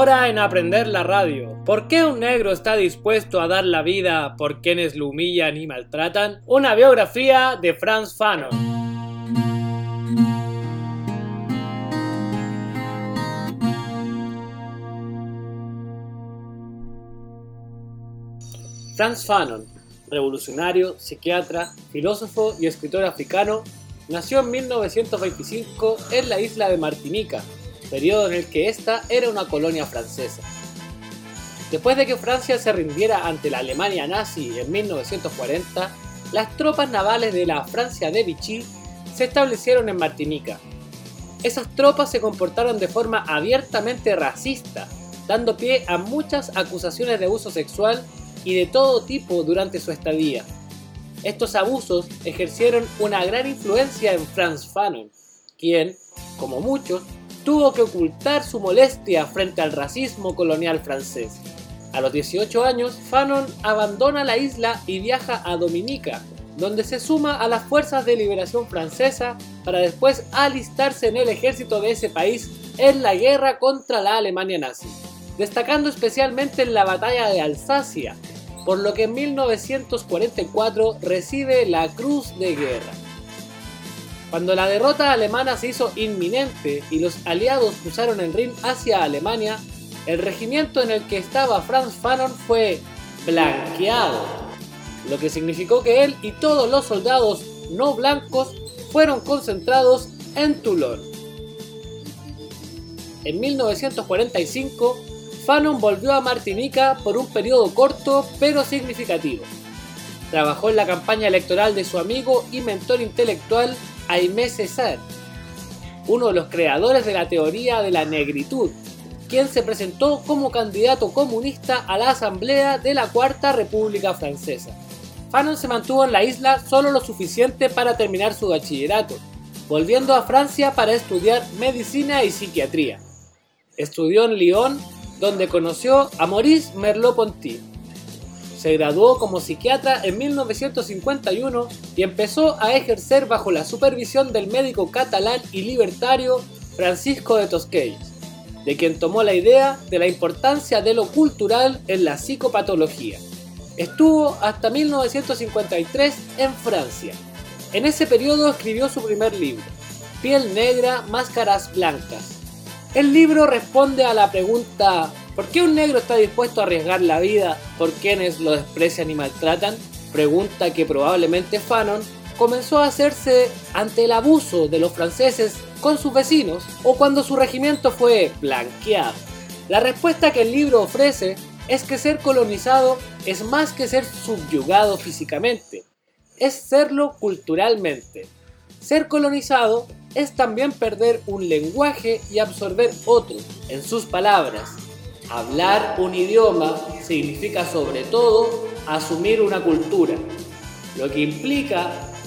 Ahora en Aprender la Radio, ¿por qué un negro está dispuesto a dar la vida por quienes lo humillan y maltratan? Una biografía de Frantz Fanon. Frantz Fanon, revolucionario, psiquiatra, filósofo y escritor africano, nació en 1925 en la isla de Martinica, periodo en el que esta era una colonia francesa. Después de que Francia se rindiera ante la Alemania nazi en 1940, las tropas navales de la Francia de Vichy se establecieron en Martinica. Esas tropas se comportaron de forma abiertamente racista, dando pie a muchas acusaciones de abuso sexual y de todo tipo durante su estadía. Estos abusos ejercieron una gran influencia en Frantz Fanon, quien, como muchos, tuvo que ocultar su molestia frente al racismo colonial francés. A los 18 años, Fanon abandona la isla y viaja a Dominica, donde se suma a las fuerzas de liberación francesa para después alistarse en el ejército de ese país en la guerra contra la Alemania nazi, destacando especialmente en la batalla de Alsacia, por lo que en 1944 recibe la Cruz de Guerra. Cuando la derrota alemana se hizo inminente y los aliados cruzaron el Rin hacia Alemania, el regimiento en el que estaba Frantz Fanon fue blanqueado, lo que significó que él y todos los soldados no blancos fueron concentrados en Toulon. En 1945, Fanon volvió a Martinica por un periodo corto pero significativo. Trabajó en la campaña electoral de su amigo y mentor intelectual Aimé Césaire, uno de los creadores de la teoría de la negritud, quien se presentó como candidato comunista a la Asamblea de la Cuarta República Francesa. Fanon se mantuvo en la isla solo lo suficiente para terminar su bachillerato, volviendo a Francia para estudiar medicina y psiquiatría. Estudió en Lyon, donde conoció a Maurice Merleau-Ponty. Se graduó como psiquiatra en 1951 y empezó a ejercer bajo la supervisión del médico catalán y libertario Francisco de Tosquelles, de quien tomó la idea de la importancia de lo cultural en la psicopatología. Estuvo hasta 1953 en Francia. En ese periodo escribió su primer libro, Piel Negra, Máscaras Blancas. El libro responde a la pregunta: ¿por qué un negro está dispuesto a arriesgar la vida por quienes lo desprecian y maltratan? Pregunta que probablemente Fanon comenzó a hacerse ante el abuso de los franceses con sus vecinos o cuando su regimiento fue blanqueado. La respuesta que el libro ofrece es que ser colonizado es más que ser subyugado físicamente, es serlo culturalmente. Ser colonizado es también perder un lenguaje y absorber otro. En sus palabras, hablar un idioma significa sobre todo asumir una cultura, lo que implica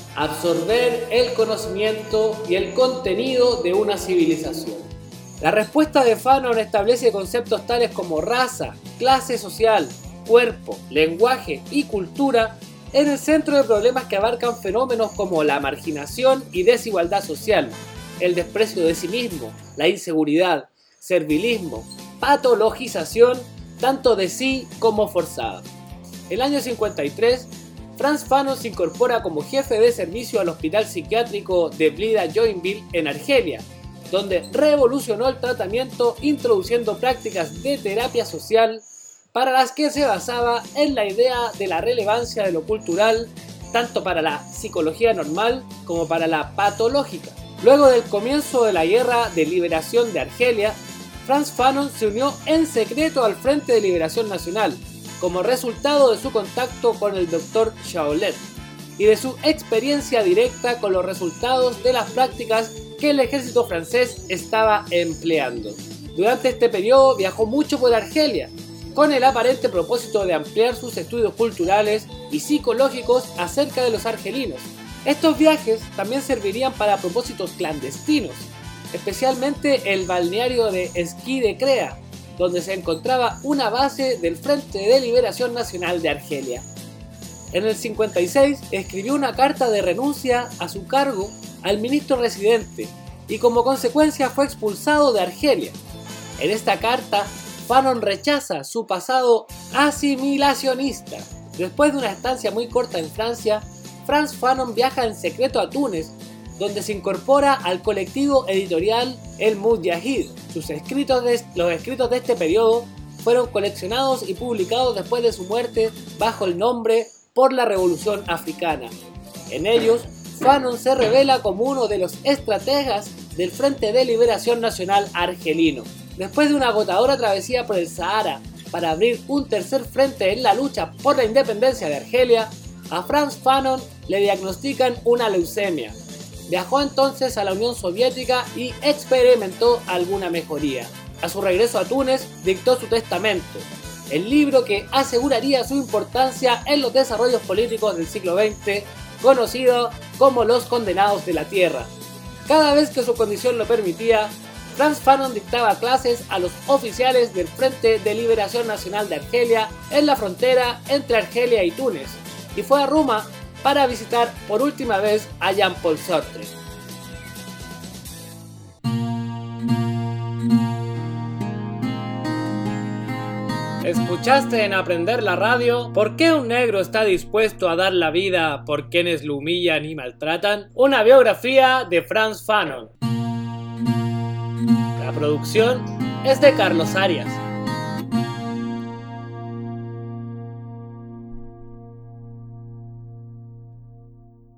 absorber el conocimiento y el contenido de una civilización. La respuesta de Fanon establece conceptos tales como raza, clase social, cuerpo, lenguaje y cultura en el centro de problemas que abarcan fenómenos como la marginación y desigualdad social, el desprecio de sí mismo, la inseguridad, servilismo, patologización, tanto de sí como forzada. En el año 53, Frantz Fanon se incorpora como jefe de servicio al hospital psiquiátrico de Blida-Joinville en Argelia, donde revolucionó el tratamiento introduciendo prácticas de terapia social para las que se basaba en la idea de la relevancia de lo cultural, tanto para la psicología normal como para la patológica. Luego del comienzo de la Guerra de Liberación de Argelia, Frantz Fanon se unió en secreto al Frente de Liberación Nacional, como resultado de su contacto con el Dr. Chaulet y de su experiencia directa con los resultados de las prácticas que el ejército francés estaba empleando. Durante este periodo viajó mucho por Argelia, con el aparente propósito de ampliar sus estudios culturales y psicológicos acerca de los argelinos. Estos viajes también servirían para propósitos clandestinos, especialmente el balneario de Esquí de Crea, donde se encontraba una base del Frente de Liberación Nacional de Argelia. En el 56 escribió una carta de renuncia a su cargo al ministro residente y como consecuencia fue expulsado de Argelia. En esta carta, Fanon rechaza su pasado asimilacionista. Después de una estancia muy corta en Francia, Frantz Fanon viaja en secreto a Túnez, donde se incorpora al colectivo editorial El Mudjahid. Los escritos de este periodo fueron coleccionados y publicados después de su muerte bajo el nombre Por la Revolución Africana. En ellos, Fanon se revela como uno de los estrategas del Frente de Liberación Nacional argelino. Después de una agotadora travesía por el Sahara para abrir un tercer frente en la lucha por la independencia de Argelia, a Frantz Fanon le diagnostican una leucemia. Viajó entonces a la Unión Soviética y experimentó alguna mejoría. A su regreso a Túnez, dictó su testamento, el libro que aseguraría su importancia en los desarrollos políticos del siglo XX, conocido como Los Condenados de la Tierra. Cada vez que su condición lo permitía, Frantz Fanon dictaba clases a los oficiales del Frente de Liberación Nacional de Argelia en la frontera entre Argelia y Túnez, y fue a Roma para visitar por última vez a Jean-Paul Sartre. Escuchaste en Aprender la Radio ¿Por qué un negro está dispuesto a dar la vida por quienes lo humillan y maltratan? Una biografía de Frantz Fanon. La producción es de Carlos Arias.